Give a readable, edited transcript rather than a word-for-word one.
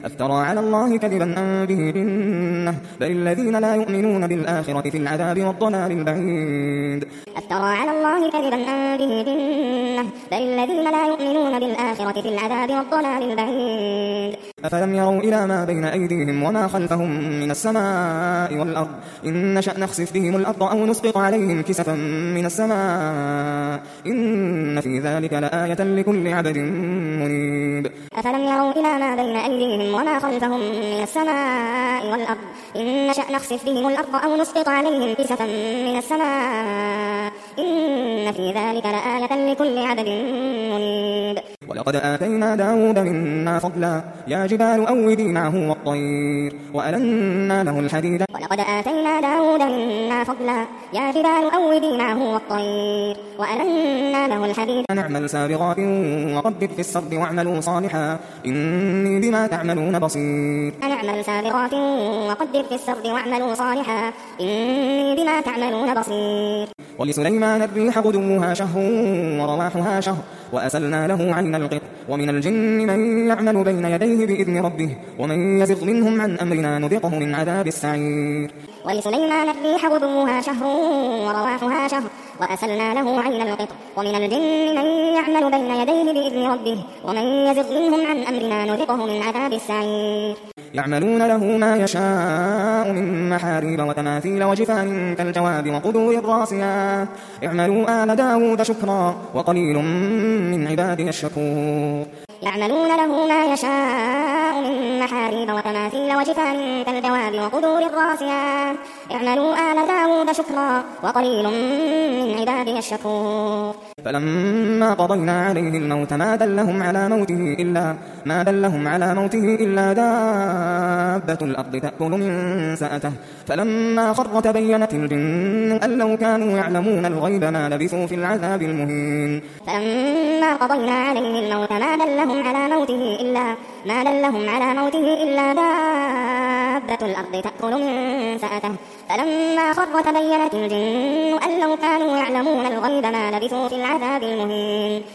أفترى على الله كذبا أم به جنة بل الذين لا يؤمنون بالآخرة في العذاب والضلال البعيد أفترى على الله كذبا أم به جنة بل الذين لا يؤمنون بالآخرة في العذاب والضلال البعيد أفلم يروا إلى ما بين أيديهم وما خلفهم من السماء والأرض إن نشأ نخسف بهم الأرض أو نسقط عليهم كسفا من السماء إن في ذلك لآية لكل عبد منيب أفلم يروا إلى ما بين أيديهم وما خلفهم من السماء والأرض إن نشأ نخسف بهم الأرض أو نسقط عليهم كسفا من السماء إن في ذلك لآية لكل عبد منيب ولقد آتينا داود منا فضلا يا جبال أوبي معه والطير وألنا له الحديد ولقد آتينا داود منا فضلا يا جبال أوبي معه والطير وألنا له الحديد نعمل سابغات وقدر في السرد واعملوا صالحا إني بما تعملون بصير نعمل سابغات وقدر في السرد واعملوا صالحا إني بما تعملون بصير ولسليمان الريح غدوها شهر ورواحها شهر وأسلنا له عين القط ومن الجن من يعمل بين يديه بإذن ربه ومن يزغ منهم عن أمرنا نذقه من عذاب السعير ولسليمان الريح غدوها شهر ورواحها شهر وأسلنا له عين القط ومن الجن من يعمل بين يديه بإذن ربه ومن يزغ منهم عن أمرنا نذقه من عذاب السعير يعملون له ما يشاء من محاريب وتماثيل وجفان كالجواب وقدور الراسيات اعملوا آل داود شكرا وقليل من عبادي الشكور يعملون له ما يشاء من محاريب وتماثيل وجفان كالجواب وقدور الراسيات اعملوا آل داود شكرا وقليل من عبادي الشكور فلما قضينا عليه الموت ما دلهم على موته إلا دابة الأرض تأكل من سأته فلما خر تبينت الجن أن لو كانوا يعلمون الغيب ما لبثوا في العذاب المهين فلما قضينا عليه الموت ما دلهم على موته إلا دابة الأرض تأكل من سأته فلما خر تبينت الجن أن لو كانوا يعلمون الغيب ما لبثوا في العذاب المهين